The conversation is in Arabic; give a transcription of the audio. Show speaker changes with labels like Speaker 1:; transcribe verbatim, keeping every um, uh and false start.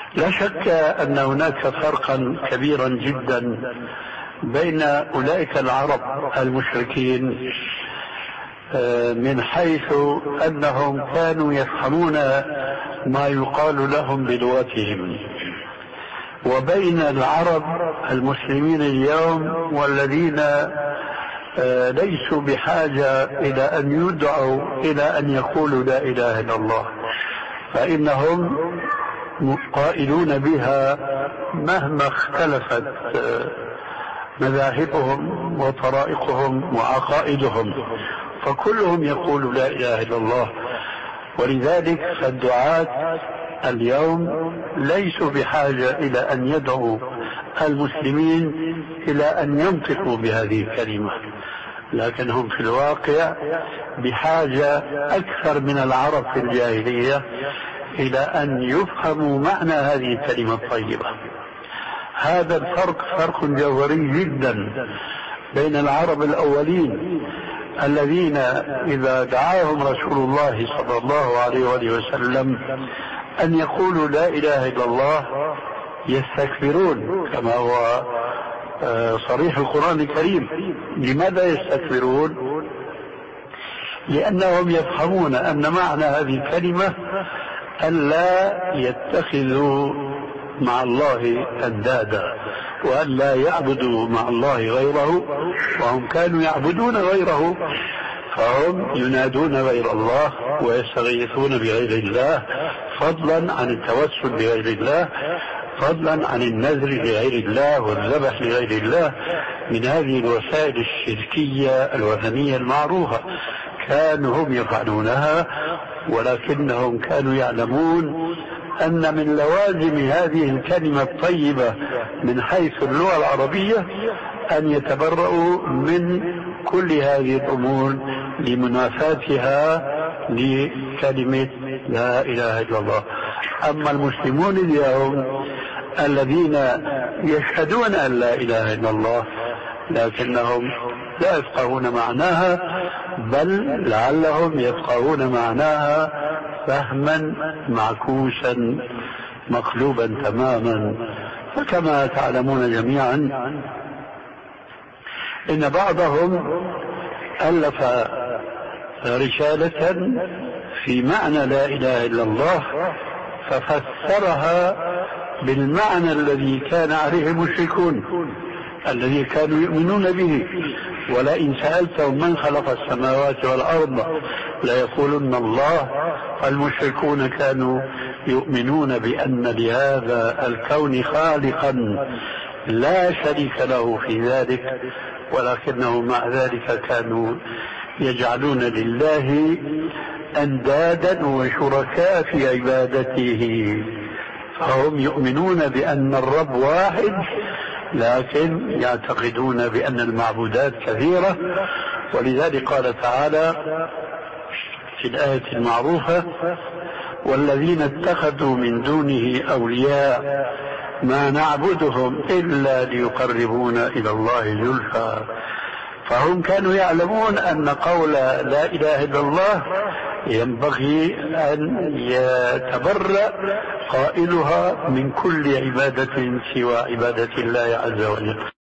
Speaker 1: لا شك أن هناك فرقا كبيرا جدا بين أولئك العرب المشركين من حيث أنهم كانوا يفهمون ما يقال لهم بلغتهم، وبين العرب المسلمين اليوم والذين ليسوا بحاجة إلى أن يدعوا إلى أن يقولوا لا إله إلا الله، فإنهم قائلون بها مهما اختلفت مذاهبهم وطرائقهم وعقائدهم، فكلهم يقول لا إله إلا الله. ولذلك فالدعاة اليوم ليسوا بحاجة إلى أن يدعوا المسلمين إلى أن ينطقوا بهذه الكلمة، لكنهم في الواقع بحاجة أكثر من العرب في الجاهلية إلى أن يفهموا معنى هذه الكلمة الطيبة. هذا الفرق فرق جوهري جدا بين العرب الأولين الذين إذا دعاهم رسول الله صلى الله عليه وآله وسلم أن يقولوا لا إله إلا الله يستكبرون، كما هو صريح القرآن الكريم. لماذا يستكبرون؟ لأنهم يفهمون أن معنى هذه الكلمة أن لا يتخذوا مع الله أندادا، وأن لا يعبدوا مع الله غيره، وهم كانوا يعبدون غيره، فهم ينادون غير الله ويستغيثون بغير الله، فضلا عن التوسل بغير الله، فضلا عن النذر لغير الله والذبح لغير الله، من هذه الوسائل الشركية الوثنية المعروفة. كانوا هم يفعلونها، ولكنهم كانوا يعلمون أن من لوازم هذه الكلمة الطيبة من حيث اللغة العربية أن يتبرؤوا من كل هذه الأمور لمنافاتها لكلمة لا إله إلا الله. أما المسلمون اليوم الذين يشهدون أن لا إله إلا الله لكنهم لا يفقهون معناها، بل لعلهم يفقهون معناها فهما معكوسا مقلوبا تماما. فكما تعلمون جميعا إن بعضهم ألف رسالة في معنى لا إله إلا الله ففسرها بالمعنى الذي كان عليه المشركون الذي كانوا يؤمنون به. ولئن سألتهم من خلق السماوات والأرض ليقولن الله. المشركون كانوا يؤمنون بأن لهذا الكون خالقا لا شريك له في ذلك، ولكنه مع ذلك كانوا يجعلون لله أندادا وشركاء في عبادته. فهم يؤمنون بأن الرب واحد، لكن يعتقدون بأن المعبودات كثيرة. ولذلك قال تعالى في الآية المعروفة: والذين اتخذوا من دونه أولياء ما نعبدهم إلا ليقربونا إلى الله زلفى. فهم كانوا يعلمون أن قول لا إله إلا الله ينبغي أن يتبرأ قائلها من كل عبادة سوى عبادة الله عز وجل.